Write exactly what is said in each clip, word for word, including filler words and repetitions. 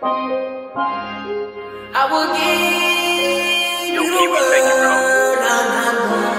I will give you the world. Nah,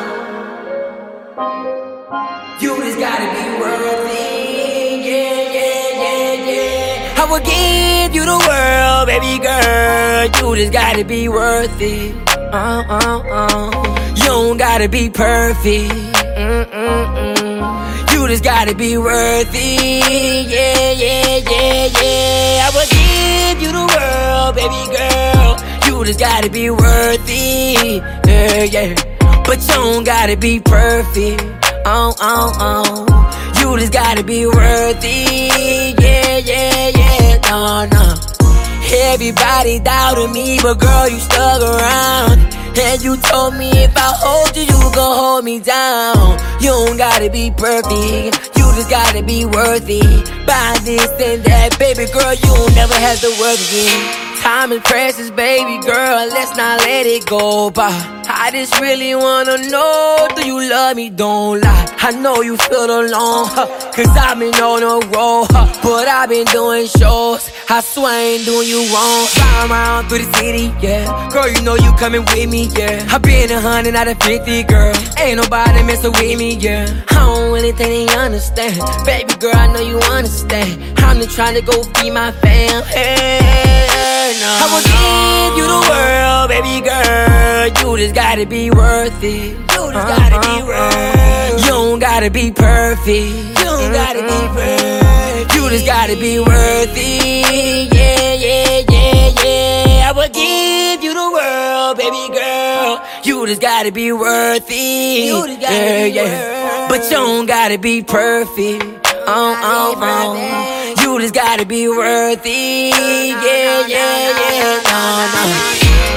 nah, nah. You just gotta be worthy. Yeah, yeah, yeah, yeah. I will give you the world, baby girl. You just gotta be worthy. Uh, uh, uh. You don't gotta be perfect. Mm, mm, mm. You just gotta be worthy. Yeah, yeah, yeah, yeah. I will give you the world, baby girl. You just gotta be worthy. Yeah, yeah. But you don't gotta be perfect. Oh, oh, oh. You just gotta be worthy. Yeah, yeah, yeah. No, no. Everybody doubted me, but girl, you stuck around. And you told me if I hold you, you gon' hold me down. You don't gotta be perfect, you just gotta be worthy. Buy this and that, baby girl, you don't never have to work again. Time is precious, baby girl, let's not let it go by. I just really wanna know, do you love me? Don't lie. I know you feel alone, huh, cause I've been on a roll, huh, but I've been doing shows. I swear I ain't doing you wrong. Fly around through the city, yeah. Girl, you know you coming with me, yeah. I been a hundred out of fifty, girl. Ain't nobody messing with me, yeah. I don't really think they understand. Baby girl, I know you understand. I'm just trying to go feed my fam. Hey, no, I will give you the world, baby girl. You just gotta be worth it. You just gotta uh-huh. be worth. You don't gotta be perfect. You don't gotta be perfect. You just gotta be worthy. Yeah, yeah, yeah, yeah. I will give you the world, baby girl. You just gotta be worthy. You just gotta yeah, be yeah. But you don't gotta be perfect. Oh, oh, oh. You just gotta be worthy. Yeah, yeah, yeah. No, no.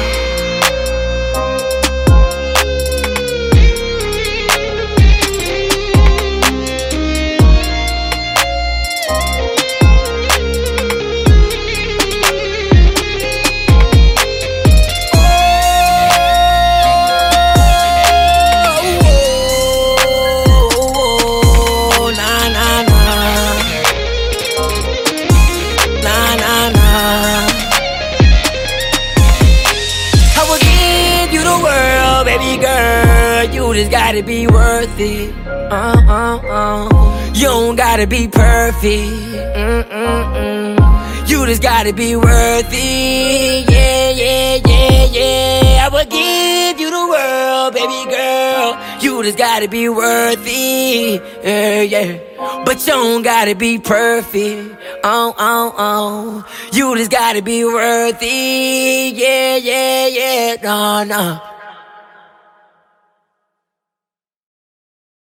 Baby girl, you just gotta be worth it. Uh, uh, uh. You don't gotta be perfect. Mm, mm, mm. You just gotta be worthy. Yeah, yeah, yeah, yeah. I will give you the world, baby girl. You just gotta be worthy. Yeah, yeah. But you don't gotta be perfect. Oh, oh, oh. You just gotta be worthy. Yeah, yeah, yeah. No, no.